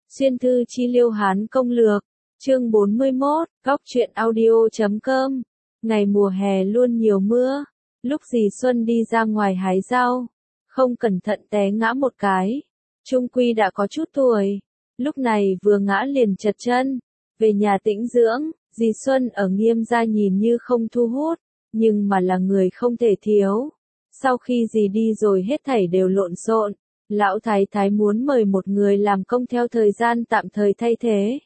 Xuyên thư chi liêu Hán công lược, chương 41, góc truyện audio.com. Ngày mùa hè luôn nhiều mưa, lúc dì Xuân đi ra ngoài hái rau, không cẩn thận té ngã một cái. Trung quy đã có chút tuổi, lúc này vừa ngã liền trật chân, về nhà tĩnh dưỡng. Dì Xuân ở Nghiêm gia nhìn như không thu hút, nhưng mà là người không thể thiếu. Sau khi dì đi rồi hết thảy đều lộn xộn. Lão thái thái muốn mời một người làm công theo thời gian tạm thời thay thế.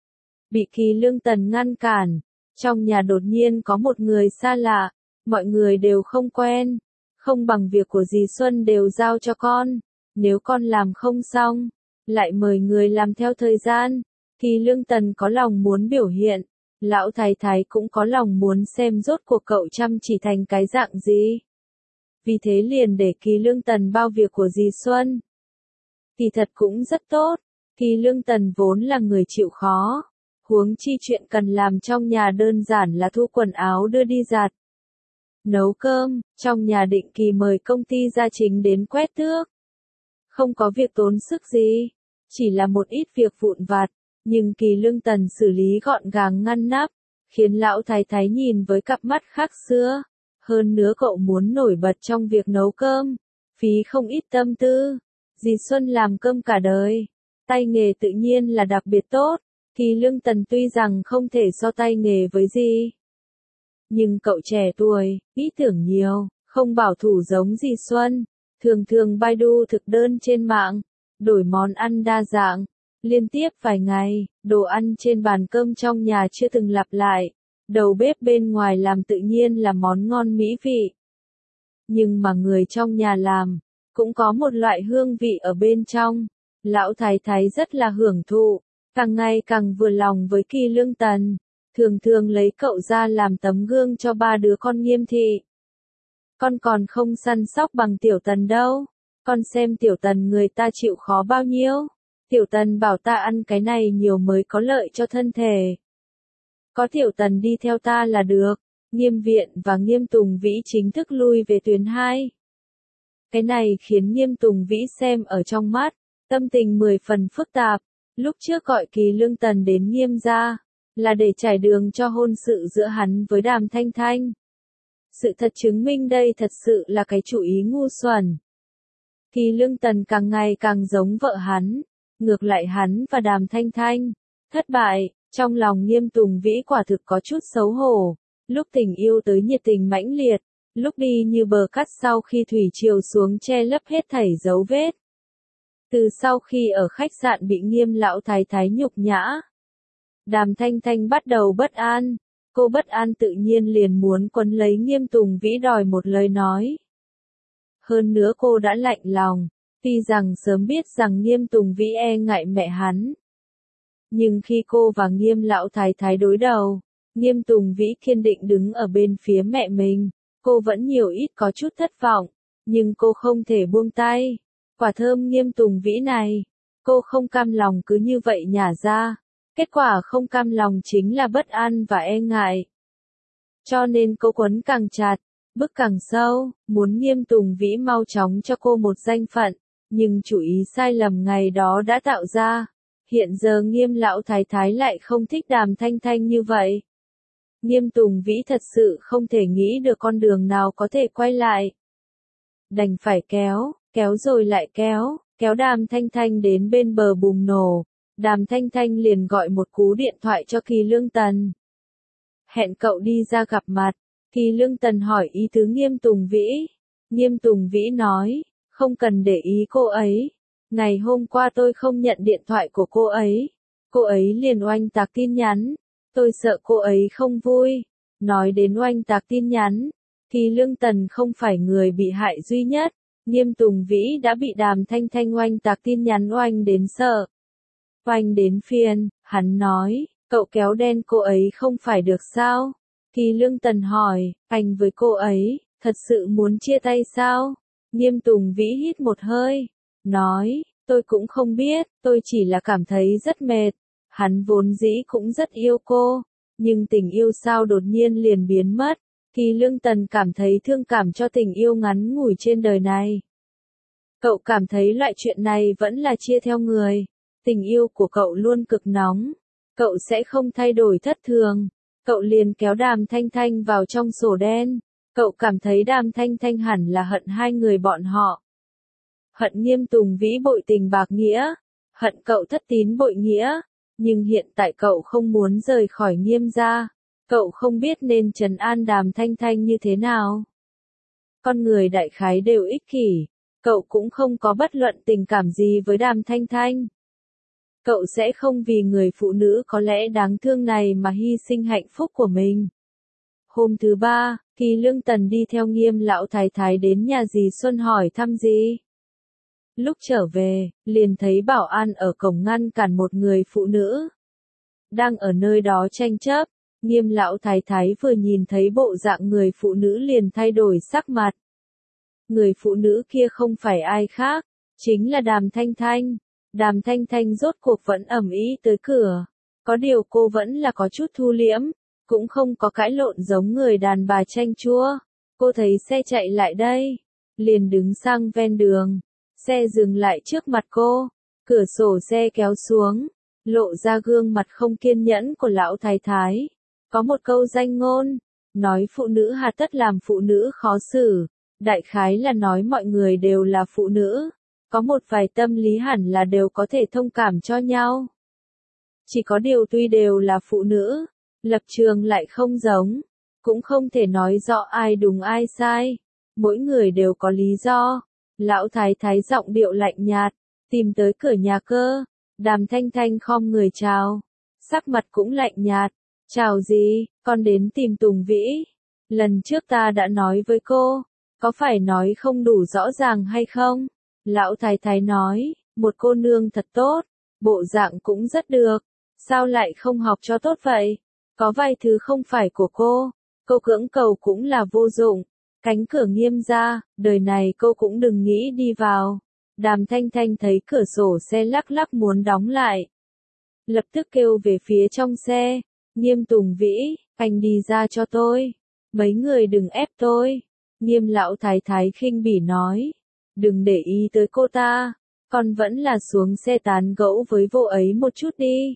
Bị Kỳ Lương Tần ngăn cản, trong nhà đột nhiên có một người xa lạ, mọi người đều không quen, không bằng việc của dì Xuân đều giao cho con, nếu con làm không xong, lại mời người làm theo thời gian. Kỳ Lương Tần có lòng muốn biểu hiện, lão thái thái cũng có lòng muốn xem rốt cuộc cậu chăm chỉ thành cái dạng gì. Vì thế liền để Kỳ Lương Tần bao việc của dì Xuân. Kỳ thật cũng rất tốt, Kỳ Lương Tần vốn là người chịu khó, huống chi chuyện cần làm trong nhà đơn giản là thu quần áo đưa đi giặt, nấu cơm, trong nhà định kỳ mời công ty gia chính đến quét tước. Không có việc tốn sức gì, chỉ là một ít việc vụn vặt, nhưng Kỳ Lương Tần xử lý gọn gàng ngăn nắp, khiến lão thái thái nhìn với cặp mắt khác xưa. Hơn nữa cậu muốn nổi bật trong việc nấu cơm, phí không ít tâm tư. Dì Xuân làm cơm cả đời, tay nghề tự nhiên là đặc biệt tốt. Kỳ Lương Tần tuy rằng không thể so tay nghề với dì, nhưng cậu trẻ tuổi, ý tưởng nhiều, không bảo thủ giống dì Xuân. Thường thường Baidu thực đơn trên mạng, đổi món ăn đa dạng, liên tiếp vài ngày, đồ ăn trên bàn cơm trong nhà chưa từng lặp lại. Đầu bếp bên ngoài làm tự nhiên là món ngon mỹ vị. Nhưng mà người trong nhà làm, cũng có một loại hương vị ở bên trong. Lão thái thái rất là hưởng thụ, càng ngày càng vừa lòng với Kỳ Lương Tần. Thường thường lấy cậu ra làm tấm gương cho ba đứa con Nghiêm thị. Con còn không săn sóc bằng Tiểu Tần đâu. Con xem Tiểu Tần người ta chịu khó bao nhiêu. Tiểu Tần bảo ta ăn cái này nhiều mới có lợi cho thân thể. Có Tiểu Tần đi theo ta là được. Nghiêm Viện và Nghiêm Tùng Vĩ chính thức lui về tuyến 2. Cái này khiến Nghiêm Tùng Vĩ xem ở trong mắt, tâm tình 10 phần phức tạp. Lúc trước gọi Kỳ Lương Tần đến Nghiêm gia, là để trải đường cho hôn sự giữa hắn với Đàm Thanh Thanh. Sự thật chứng minh đây thật sự là cái chủ ý ngu xuẩn. Kỳ Lương Tần càng ngày càng giống vợ hắn, ngược lại hắn và Đàm Thanh Thanh thất bại. Trong lòng Nghiêm Tùng Vĩ quả thực có chút xấu hổ, lúc tình yêu tới nhiệt tình mãnh liệt, lúc đi như bờ cát sau khi thủy triều xuống che lấp hết thảy dấu vết. Từ sau khi ở khách sạn bị Nghiêm lão thái thái nhục nhã, Đàm Thanh Thanh bắt đầu bất an, cô bất an tự nhiên liền muốn quấn lấy Nghiêm Tùng Vĩ đòi một lời nói. Hơn nữa cô đã lạnh lòng, tuy rằng sớm biết rằng Nghiêm Tùng Vĩ e ngại mẹ hắn. Nhưng khi cô và Nghiêm lão thái thái đối đầu, Nghiêm Tùng Vĩ kiên định đứng ở bên phía mẹ mình, cô vẫn nhiều ít có chút thất vọng, nhưng cô không thể buông tay. Quả thơm Nghiêm Tùng Vĩ này, cô không cam lòng cứ như vậy nhả ra, kết quả không cam lòng chính là bất an và e ngại. Cho nên cô quấn càng chặt, bức càng sâu, muốn Nghiêm Tùng Vĩ mau chóng cho cô một danh phận, nhưng chủ ý sai lầm ngày đó đã tạo ra. Hiện giờ Nghiêm lão thái thái lại không thích Đàm Thanh Thanh như vậy. Nghiêm Tùng Vĩ thật sự không thể nghĩ được con đường nào có thể quay lại. Đành phải kéo rồi lại kéo Đàm Thanh Thanh đến bên bờ bùng nổ. Đàm Thanh Thanh liền gọi một cú điện thoại cho Kỳ Lương Tần. Hẹn cậu đi ra gặp mặt. Kỳ Lương Tần hỏi ý tứ Nghiêm Tùng Vĩ. Nghiêm Tùng Vĩ nói, không cần để ý cô ấy. Ngày hôm qua tôi không nhận điện thoại của cô ấy liền oanh tạc tin nhắn, tôi sợ cô ấy không vui. Nói đến oanh tạc tin nhắn, Kỳ Lương Tần không phải người bị hại duy nhất, Nghiêm Tùng Vĩ đã bị Đàm Thanh Thanh oanh tạc tin nhắn oanh đến sợ. Oanh đến phiền, hắn nói, cậu kéo đen cô ấy không phải được sao? Kỳ Lương Tần hỏi, anh với cô ấy, thật sự muốn chia tay sao? Nghiêm Tùng Vĩ hít một hơi, nói, tôi cũng không biết, tôi chỉ là cảm thấy rất mệt. Hắn vốn dĩ cũng rất yêu cô, nhưng tình yêu sao đột nhiên liền biến mất. Kỳ Lương Tần cảm thấy thương cảm cho tình yêu ngắn ngủi trên đời này. Cậu cảm thấy loại chuyện này vẫn là chia theo người. Tình yêu của cậu luôn cực nóng. Cậu sẽ không thay đổi thất thường. Cậu liền kéo Đàm Thanh Thanh vào trong sổ đen. Cậu cảm thấy Đàm Thanh Thanh hẳn là hận hai người bọn họ. Hận Nghiêm Tùng Vĩ bội tình bạc nghĩa. Hận cậu thất tín bội nghĩa. Nhưng hiện tại cậu không muốn rời khỏi Nghiêm gia. Cậu không biết nên trấn an Đàm Thanh Thanh như thế nào. Con người đại khái đều ích kỷ. Cậu cũng không có bất luận tình cảm gì với Đàm Thanh Thanh. Cậu sẽ không vì người phụ nữ có lẽ đáng thương này mà hy sinh hạnh phúc của mình. Hôm thứ ba, Kỳ Lương Tần đi theo Nghiêm lão thái thái đến nhà dì Xuân hỏi thăm dì. Lúc trở về, liền thấy bảo an ở cổng ngăn cản một người phụ nữ. Đang ở nơi đó tranh chấp, Nghiêm lão thái thái vừa nhìn thấy bộ dạng người phụ nữ liền thay đổi sắc mặt. Người phụ nữ kia không phải ai khác, chính là Đàm Thanh Thanh. Đàm Thanh Thanh rốt cuộc vẫn ầm ĩ tới cửa. Có điều cô vẫn là có chút thu liễm, cũng không có cãi lộn giống người đàn bà chanh chua. Cô thấy xe chạy lại đây, liền đứng sang ven đường. Xe dừng lại trước mặt cô, cửa sổ xe kéo xuống, lộ ra gương mặt không kiên nhẫn của lão thái thái. Có một câu danh ngôn, nói phụ nữ hà tất làm phụ nữ khó xử, đại khái là nói mọi người đều là phụ nữ. Có một vài tâm lý hẳn là đều có thể thông cảm cho nhau. Chỉ có điều tuy đều là phụ nữ, lập trường lại không giống, cũng không thể nói rõ ai đúng ai sai. Mỗi người đều có lý do. Lão thái thái giọng điệu lạnh nhạt, tìm tới cửa nhà cơ. Đàm Thanh Thanh khom người chào, sắc mặt cũng lạnh nhạt. Chào gì, con đến tìm Tùng Vĩ. Lần trước ta đã nói với cô, có phải nói không đủ rõ ràng hay không? Lão thái thái nói, một cô nương thật tốt, bộ dạng cũng rất được, sao lại không học cho tốt vậy? Có vài thứ không phải của cô cưỡng cầu cũng là vô dụng. Cánh cửa Nghiêm gia, đời này cô cũng đừng nghĩ đi vào. Đàm Thanh Thanh thấy cửa sổ xe lắc lắc muốn đóng lại. Lập tức kêu về phía trong xe, Nghiêm Tùng Vĩ, anh đi ra cho tôi. Mấy người đừng ép tôi. Nghiêm lão thái thái khinh bỉ nói. Đừng để ý tới cô ta, con vẫn là xuống xe tán gẫu với vô ấy một chút đi.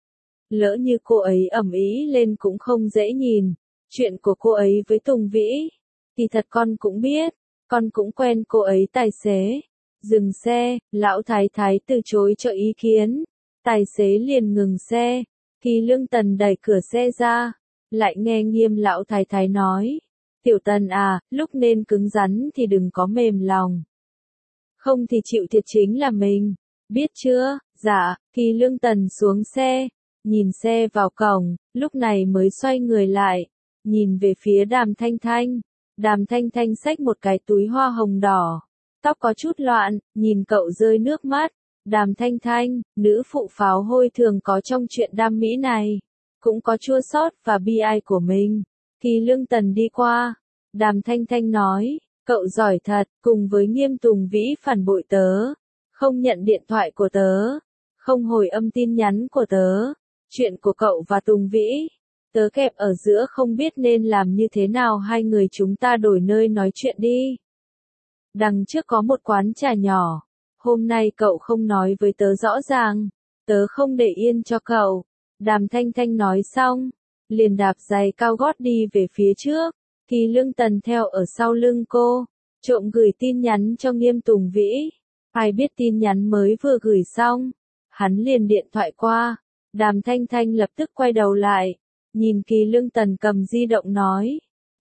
Lỡ như cô ấy ầm ĩ lên cũng không dễ nhìn, chuyện của cô ấy với Tùng Vĩ, thì thật con cũng biết, con cũng quen cô ấy tài xế. Dừng xe, lão thái thái từ chối cho ý kiến, tài xế liền ngừng xe, Kỳ Lương Tần đẩy cửa xe ra, lại nghe Nghiêm lão thái thái nói, Tiểu Tần à, lúc nên cứng rắn thì đừng có mềm lòng. Không thì chịu thiệt chính là mình, biết chưa? Dạ. Kỳ Lương Tần xuống xe, nhìn xe vào cổng, lúc này mới xoay người lại, nhìn về phía Đàm Thanh Thanh. Đàm Thanh Thanh xách một cái túi hoa hồng đỏ, tóc có chút loạn, nhìn cậu rơi nước mắt. Đàm Thanh Thanh, nữ phụ pháo hôi thường có trong chuyện đam mỹ này, cũng có chua xót và bi ai của mình. Kỳ Lương Tần đi qua, Đàm Thanh Thanh nói, cậu giỏi thật, cùng với Nghiêm Tùng Vĩ phản bội tớ, không nhận điện thoại của tớ, không hồi âm tin nhắn của tớ, chuyện của cậu và Tùng Vĩ, tớ kẹp ở giữa không biết nên làm như thế nào, hai người chúng ta đổi nơi nói chuyện đi. Đằng trước có một quán trà nhỏ, hôm nay cậu không nói với tớ rõ ràng, tớ không để yên cho cậu. Đàm Thanh Thanh nói xong, liền đạp giày cao gót đi về phía trước. Kỳ Lương Tần theo ở sau lưng cô, trộm gửi tin nhắn cho Nghiêm Tùng Vĩ. Ai biết tin nhắn mới vừa gửi xong, hắn liền điện thoại qua. Đàm Thanh Thanh lập tức quay đầu lại, nhìn Kỳ Lương Tần cầm di động nói,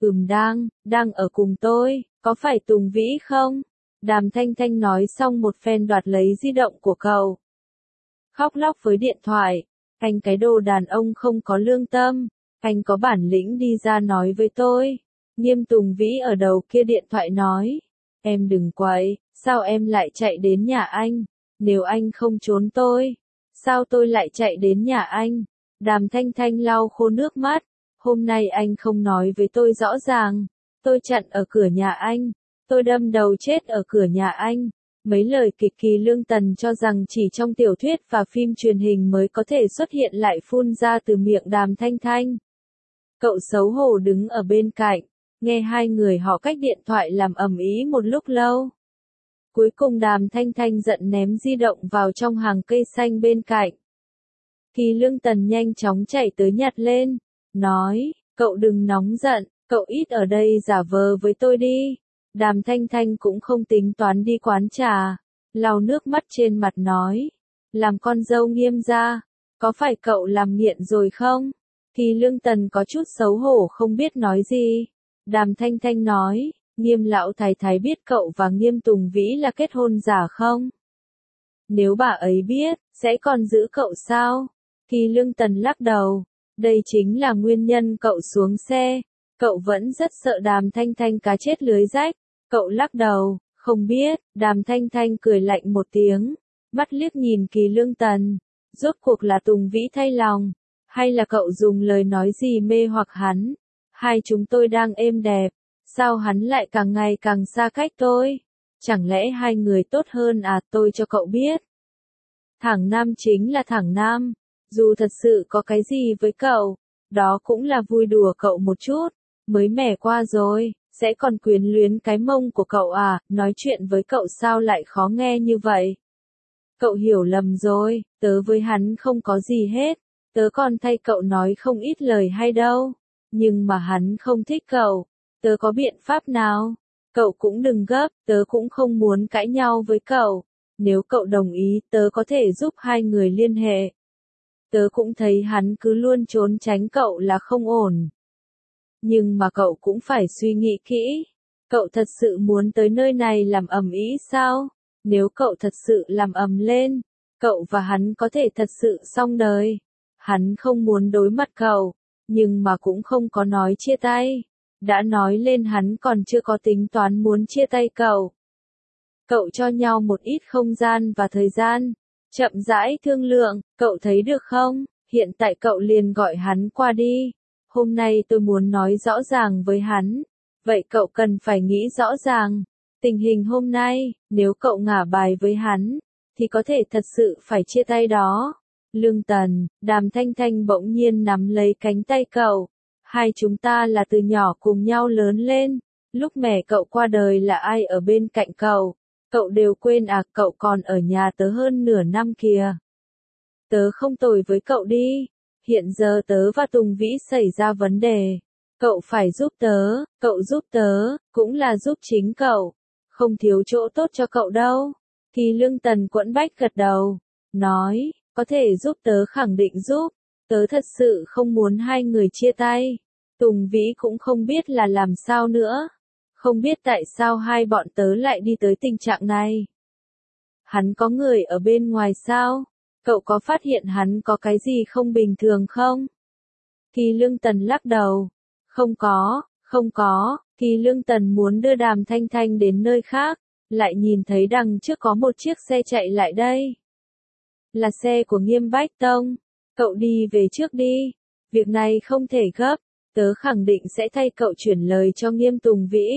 đang ở cùng tôi, có phải Tùng Vĩ không? Đàm Thanh Thanh nói xong một phen đoạt lấy di động của cậu. Khóc lóc với điện thoại, anh cái đồ đàn ông không có lương tâm, anh có bản lĩnh đi ra nói với tôi. Nghiêm Tùng Vĩ ở đầu kia điện thoại nói, em đừng quậy, sao em lại chạy đến nhà anh, nếu anh không trốn tôi, sao tôi lại chạy đến nhà anh? Đàm Thanh Thanh lau khô nước mắt, hôm nay anh không nói với tôi rõ ràng, tôi chặn ở cửa nhà anh, tôi đâm đầu chết ở cửa nhà anh. Mấy lời kịch Kỳ Lương Tần cho rằng chỉ trong tiểu thuyết và phim truyền hình mới có thể xuất hiện lại phun ra từ miệng Đàm Thanh Thanh. Cậu xấu hổ đứng ở bên cạnh, nghe hai người họ cách điện thoại làm ầm ĩ một lúc lâu. Cuối cùng Đàm Thanh Thanh giận ném di động vào trong hàng cây xanh bên cạnh. Thì Lương Tần nhanh chóng chạy tới nhặt lên, nói, cậu đừng nóng giận, cậu ít ở đây giả vờ với tôi đi. Đàm Thanh Thanh cũng không tính toán đi quán trà, lau nước mắt trên mặt nói, làm con dâu Nghiêm gia, có phải cậu làm nghiện rồi không? Thì Lương Tần có chút xấu hổ không biết nói gì. Đàm Thanh Thanh nói, Nghiêm lão thái thái biết cậu và Nghiêm Tùng Vĩ là kết hôn giả không? Nếu bà ấy biết, sẽ còn giữ cậu sao? Thì Lương Tần lắc đầu, đây chính là nguyên nhân cậu xuống xe. Cậu vẫn rất sợ Đàm Thanh Thanh cá chết lưới rách. Cậu lắc đầu, không biết. Đàm Thanh Thanh cười lạnh một tiếng, mắt liếc nhìn Kỳ Lương Tần. Rốt cuộc là Tùng Vĩ thay lòng, hay là cậu dùng lời nói gì mê hoặc hắn? Hai chúng tôi đang êm đẹp, sao hắn lại càng ngày càng xa cách tôi? Chẳng lẽ hai người tốt hơn à? Tôi cho cậu biết, thẳng nam chính là thẳng nam. Dù thật sự có cái gì với cậu, đó cũng là vui đùa cậu một chút, mới mẻ qua rồi, sẽ còn quyến luyến cái mông của cậu à? Nói chuyện với cậu sao lại khó nghe như vậy? Cậu hiểu lầm rồi, tớ với hắn không có gì hết, tớ còn thay cậu nói không ít lời hay đâu, nhưng mà hắn không thích cậu, tớ có biện pháp nào? Cậu cũng đừng gấp, tớ cũng không muốn cãi nhau với cậu, nếu cậu đồng ý tớ có thể giúp hai người liên hệ. Tớ cũng thấy hắn cứ luôn trốn tránh cậu là không ổn. Nhưng mà cậu cũng phải suy nghĩ kỹ, cậu thật sự muốn tới nơi này làm ầm ĩ sao? Nếu cậu thật sự làm ầm lên, cậu và hắn có thể thật sự xong đời. Hắn không muốn đối mặt cậu, nhưng mà cũng không có nói chia tay. Đã nói lên hắn còn chưa có tính toán muốn chia tay cậu. Cậu cho nhau một ít không gian và thời gian, chậm rãi thương lượng, cậu thấy được không? Hiện tại cậu liền gọi hắn qua đi. Hôm nay tôi muốn nói rõ ràng với hắn. Vậy cậu cần phải nghĩ rõ ràng. Tình hình hôm nay, nếu cậu ngả bài với hắn, thì có thể thật sự phải chia tay đó. Lương Tần, Đàm Thanh Thanh bỗng nhiên nắm lấy cánh tay cậu. Hai chúng ta là từ nhỏ cùng nhau lớn lên. Lúc mẹ cậu qua đời là ai ở bên cạnh cậu? Cậu đều quên à? Cậu còn ở nhà tớ hơn nửa năm kìa. Tớ không tồi với cậu đi. Hiện giờ tớ và Tùng Vĩ xảy ra vấn đề. Cậu phải giúp tớ, cậu giúp tớ, cũng là giúp chính cậu. Không thiếu chỗ tốt cho cậu đâu. Thì Lương Tần quẫn bách gật đầu, nói, có thể giúp tớ khẳng định giúp. Tớ thật sự không muốn hai người chia tay. Tùng Vĩ cũng không biết là làm sao nữa. Không biết tại sao hai bọn tớ lại đi tới tình trạng này. Hắn có người ở bên ngoài sao? Cậu có phát hiện hắn có cái gì không bình thường không? Thì Lương Tần lắc đầu. Không có, không có. Thì Lương Tần muốn đưa Đàm Thanh Thanh đến nơi khác, lại nhìn thấy đằng trước có một chiếc xe chạy lại đây. Là xe của Nghiêm Bách Tông. Cậu đi về trước đi. Việc này không thể gấp. Tớ khẳng định sẽ thay cậu chuyển lời cho Nghiêm Tùng Vĩ.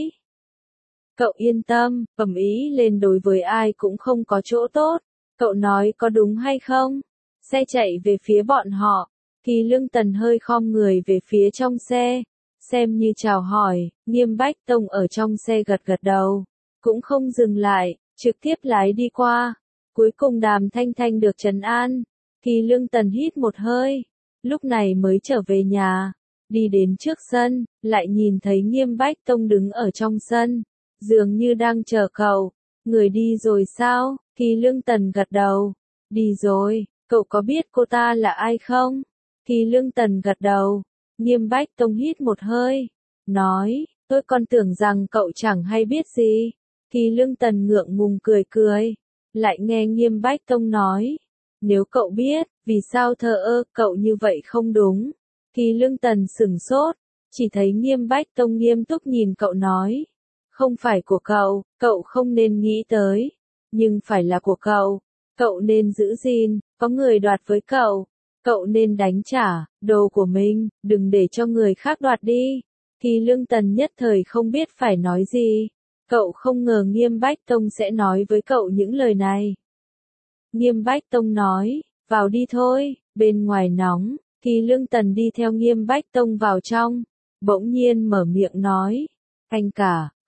Cậu yên tâm, ầm ĩ lên đối với ai cũng không có chỗ tốt. Cậu nói có đúng hay không? Xe chạy về phía bọn họ. Thì Lương Tần hơi khom người về phía trong xe, xem như chào hỏi. Nghiêm Bách Tông ở trong xe gật gật đầu, cũng không dừng lại, trực tiếp lái đi qua. Cuối cùng Đàm Thanh Thanh được trấn an. Thì Lương Tần hít một hơi, lúc này mới trở về nhà. Đi đến trước sân, lại nhìn thấy Nghiêm Bách Tông đứng ở trong sân, dường như đang chờ cậu. Người đi rồi sao? Thì Lương Tần gật đầu. Đi rồi, cậu có biết cô ta là ai không? Thì Lương Tần gật đầu. Nghiêm Bách Tông hít một hơi, nói, tôi còn tưởng rằng cậu chẳng hay biết gì. Thì Lương Tần ngượng ngùng cười cười, lại nghe Nghiêm Bách Tông nói, nếu cậu biết, vì sao thờ ơ, cậu như vậy không đúng. Thì Lương Tần sửng sốt, chỉ thấy Nghiêm Bách Tông nghiêm túc nhìn cậu nói, không phải của cậu không nên nghĩ tới, nhưng phải là của cậu nên giữ gìn, có người đoạt với cậu nên đánh trả, đồ của mình, đừng để cho người khác đoạt đi. Thì Lương Tần nhất thời không biết phải nói gì, cậu không ngờ Nghiêm Bách Tông sẽ nói với cậu những lời này. Nghiêm Bách Tông nói, vào đi thôi, bên ngoài nóng. Thì Lương Tần đi theo Nghiêm Bách Tông vào trong, bỗng nhiên mở miệng nói, anh cả,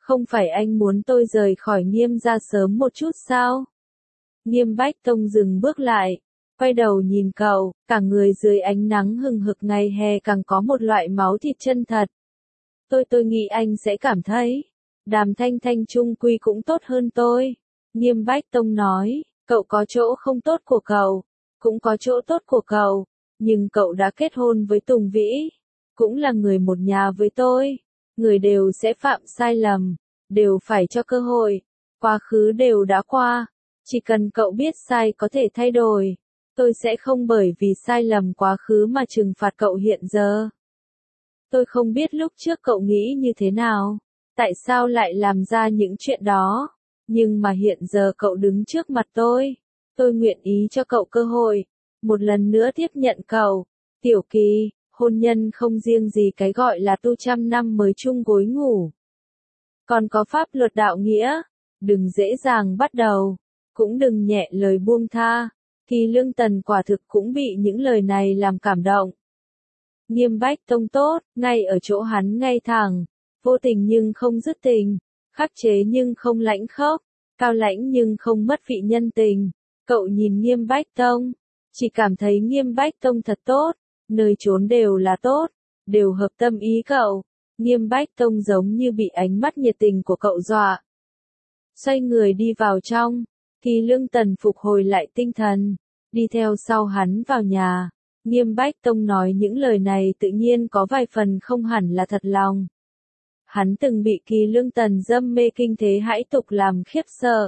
Không phải anh muốn tôi rời khỏi Nghiêm gia sớm một chút sao? Nghiêm Bách Tông dừng bước lại, quay đầu nhìn cậu, cả người dưới ánh nắng hừng hực ngày hè càng có một loại máu thịt chân thật. Tôi nghĩ anh sẽ cảm thấy, Đàm Thanh Thanh chung quy cũng tốt hơn tôi. Nghiêm Bách Tông nói, cậu có chỗ không tốt của cậu, cũng có chỗ tốt của cậu, nhưng cậu đã kết hôn với Tùng Vĩ, cũng là người một nhà với tôi. Người đều sẽ phạm sai lầm, đều phải cho cơ hội, quá khứ đều đã qua, chỉ cần cậu biết sai có thể thay đổi. Tôi sẽ không bởi vì sai lầm quá khứ mà trừng phạt cậu hiện giờ. Tôi không biết lúc trước cậu nghĩ như thế nào, tại sao lại làm ra những chuyện đó, nhưng mà hiện giờ cậu đứng trước mặt tôi nguyện ý cho cậu cơ hội, một lần nữa tiếp nhận cậu. Tiểu Kỳ, hôn nhân không riêng gì cái gọi là tu 100 năm mới chung gối ngủ. Còn có pháp luật đạo nghĩa, đừng dễ dàng bắt đầu, cũng đừng nhẹ lời buông tha. Kỳ Lương Tần quả thực cũng bị những lời này làm cảm động. Nghiêm Bách Tông tốt, ngay ở chỗ hắn ngay thẳng, vô tình nhưng không dứt tình, khắc chế nhưng không lãnh khốc, cao lãnh nhưng không mất vị nhân tình. Cậu nhìn Nghiêm Bách Tông, chỉ cảm thấy Nghiêm Bách Tông thật tốt, nơi trốn đều là tốt, đều hợp tâm ý cậu. Nghiêm Bách Tông giống như bị ánh mắt nhiệt tình của cậu dọa. Xoay người đi vào trong, Kỳ Lương Tần phục hồi lại tinh thần, đi theo sau hắn vào nhà. Nghiêm Bách Tông nói những lời này tự nhiên có vài phần không hẳn là thật lòng. Hắn từng bị Kỳ Lương Tần dâm mê kinh thế hãi tục làm khiếp sợ.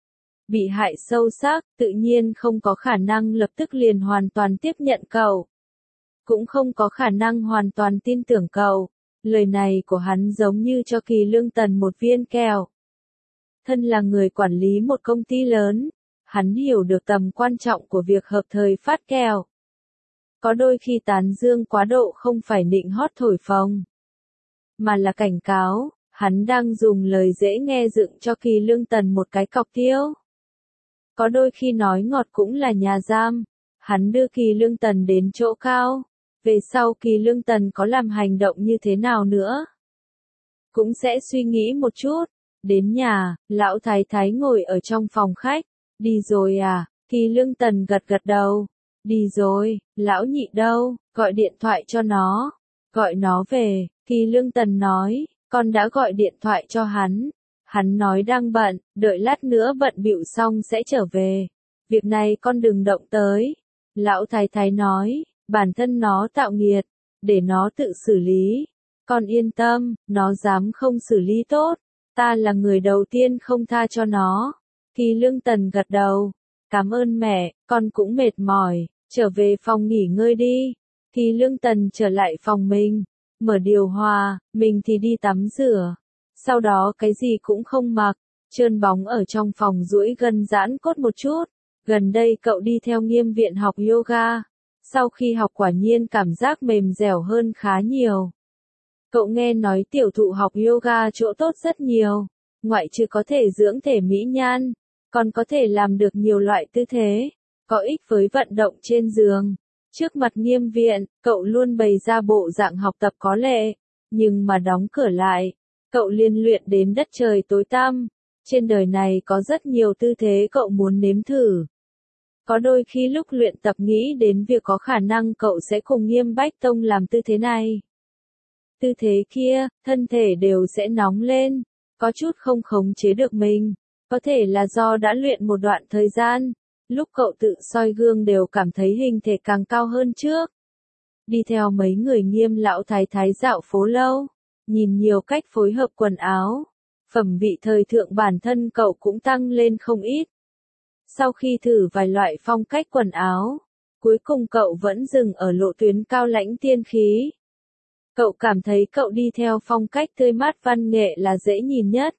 Bị hại sâu sắc, tự nhiên không có khả năng lập tức liền hoàn toàn tiếp nhận cậu. Cũng không có khả năng hoàn toàn tin tưởng cậu. Lời này của hắn giống như cho Kỳ Lương Tần một viên kẹo. Thân là người quản lý một công ty lớn, hắn hiểu được tầm quan trọng của việc hợp thời phát kẹo. Có đôi khi tán dương quá độ không phải nịnh hót thổi phồng, mà là cảnh cáo, hắn đang dùng lời dễ nghe dựng cho Kỳ Lương Tần một cái cọc tiêu. Có đôi khi nói ngọt cũng là nhà giam, hắn đưa Kỳ Lương Tần đến chỗ cao, về sau Kỳ Lương Tần có làm hành động như thế nào nữa, cũng sẽ suy nghĩ một chút. Đến nhà, lão thái thái ngồi ở trong phòng khách, đi rồi à, Kỳ Lương Tần gật gật đầu. Đi rồi, lão nhị đâu, gọi điện thoại cho nó. Gọi nó về, Kỳ Lương Tần nói, con đã gọi điện thoại cho hắn. Hắn nói đang bận, đợi lát nữa bận bịu xong sẽ trở về. Việc này con đừng động tới. Lão thái thái nói, bản thân nó tạo nghiệt, để nó tự xử lý. Con yên tâm, nó dám không xử lý tốt. Ta là người đầu tiên không tha cho nó. Kỳ Lương Tần gật đầu. Cảm ơn mẹ, con cũng mệt mỏi. Trở về phòng nghỉ ngơi đi. Kỳ Lương Tần trở lại phòng mình, mở điều hòa, mình thì đi tắm rửa. Sau đó cái gì cũng không mặc, trơn bóng ở trong phòng duỗi gân giãn cốt một chút. Gần đây cậu đi theo Nghiêm viện học yoga. Sau khi học quả nhiên cảm giác mềm dẻo hơn khá nhiều. Cậu nghe nói tiểu thụ học yoga chỗ tốt rất nhiều. Ngoại trừ có thể dưỡng thể mỹ nhan, còn có thể làm được nhiều loại tư thế, có ích với vận động trên giường. Trước mặt Nghiêm viện, cậu luôn bày ra bộ dạng học tập có lệ, nhưng mà đóng cửa lại, cậu liên luyện đến đất trời tối tăm. Trên đời này có rất nhiều tư thế cậu muốn nếm thử. Có đôi khi lúc luyện tập nghĩ đến việc có khả năng cậu sẽ cùng Nghiêm Bách Tông làm tư thế này, tư thế kia, thân thể đều sẽ nóng lên, có chút không khống chế được mình. Có thể là do đã luyện một đoạn thời gian, lúc cậu tự soi gương đều cảm thấy hình thể càng cao hơn trước. Đi theo mấy người Nghiêm lão thái thái dạo phố lâu, nhìn nhiều cách phối hợp quần áo, phẩm vị thời thượng bản thân cậu cũng tăng lên không ít. Sau khi thử vài loại phong cách quần áo, cuối cùng cậu vẫn dừng ở lộ tuyến cao lãnh tiên khí. Cậu cảm thấy cậu đi theo phong cách tươi mát văn nghệ là dễ nhìn nhất.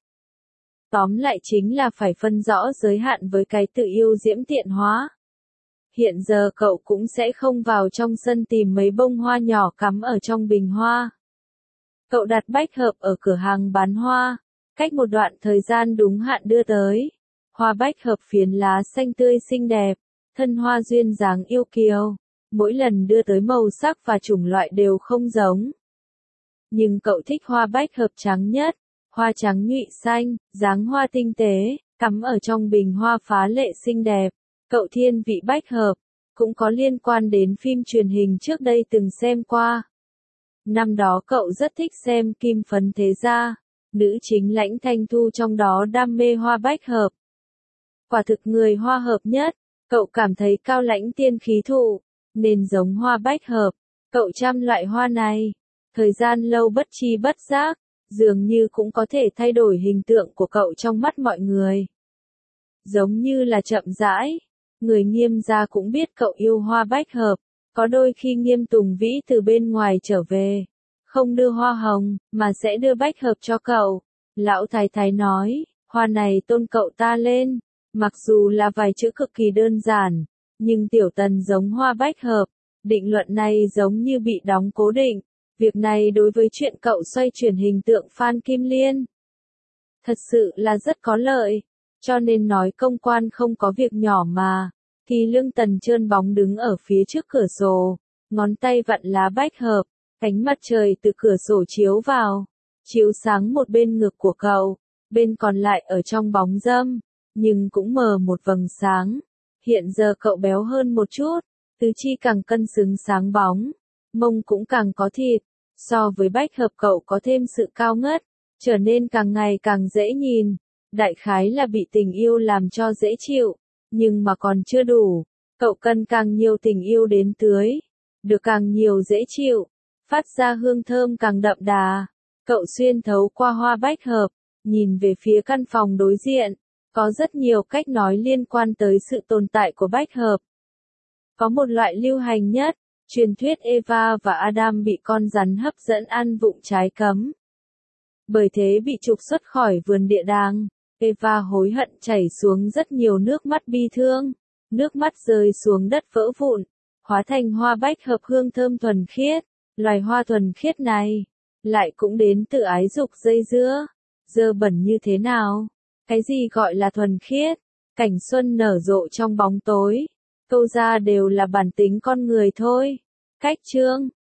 Tóm lại chính là phải phân rõ giới hạn với cái tự yêu diễm tiện hóa. Hiện giờ cậu cũng sẽ không vào trong sân tìm mấy bông hoa nhỏ cắm ở trong bình hoa. Cậu đặt bách hợp ở cửa hàng bán hoa, cách một đoạn thời gian đúng hạn đưa tới. Hoa bách hợp phiến lá xanh tươi xinh đẹp, thân hoa duyên dáng yêu kiều, mỗi lần đưa tới màu sắc và chủng loại đều không giống. Nhưng cậu thích hoa bách hợp trắng nhất, hoa trắng nhụy xanh, dáng hoa tinh tế, cắm ở trong bình hoa phá lệ xinh đẹp. Cậu thiên vị bách hợp, cũng có liên quan đến phim truyền hình trước đây từng xem qua. Năm đó cậu rất thích xem Kim Phấn Thế Gia, nữ chính Lãnh Thanh Thu trong đó đam mê hoa bách hợp. Quả thực người hoa hợp nhất, cậu cảm thấy cao lãnh tiên khí thụ, nên giống hoa bách hợp. Cậu chăm loại hoa này, thời gian lâu bất chi bất giác, dường như cũng có thể thay đổi hình tượng của cậu trong mắt mọi người. Giống như là chậm rãi, người Nghiêm gia cũng biết cậu yêu hoa bách hợp, có đôi khi Nghiêm Tùng Vĩ từ bên ngoài trở về, không đưa hoa hồng, mà sẽ đưa bách hợp cho cậu. Lão Thái Thái nói, hoa này tôn cậu ta lên, mặc dù là vài chữ cực kỳ đơn giản, nhưng Tiểu Tần giống hoa bách hợp, định luận này giống như bị đóng cố định. Việc này đối với chuyện cậu xoay chuyển hình tượng Phan Kim Liên, thật sự là rất có lợi, cho nên nói công quan không có việc nhỏ mà. Kỳ Lương Tần trơn bóng đứng ở phía trước cửa sổ, ngón tay vặn lá bách hợp, ánh mặt trời từ cửa sổ chiếu vào, chiếu sáng một bên ngực của cậu, bên còn lại ở trong bóng râm, nhưng cũng mờ một vầng sáng. Hiện giờ cậu béo hơn một chút, tứ chi càng cân xứng sáng bóng, mông cũng càng có thịt, so với bách hợp cậu có thêm sự cao ngất, trở nên càng ngày càng dễ nhìn, đại khái là bị tình yêu làm cho dễ chịu, nhưng mà còn chưa đủ, cậu cần càng nhiều tình yêu đến tưới, được càng nhiều dễ chịu, phát ra hương thơm càng đậm đà. Cậu xuyên thấu qua hoa bách hợp, nhìn về phía căn phòng đối diện, có rất nhiều cách nói liên quan tới sự tồn tại của bách hợp. Có một loại lưu hành nhất, truyền thuyết Eva và Adam bị con rắn hấp dẫn ăn vụng trái cấm. Bởi thế bị trục xuất khỏi vườn địa đàng. Eva hối hận chảy xuống rất nhiều nước mắt bi thương. Nước mắt rơi xuống đất vỡ vụn, hóa thành hoa bách hợp hương thơm thuần khiết. Loài hoa thuần khiết này, lại cũng đến từ ái dục dây dưa. Dơ bẩn như thế nào? Cái gì gọi là thuần khiết? Cảnh xuân nở rộ trong bóng tối. Câu ra đều là bản tính con người thôi. Cách chương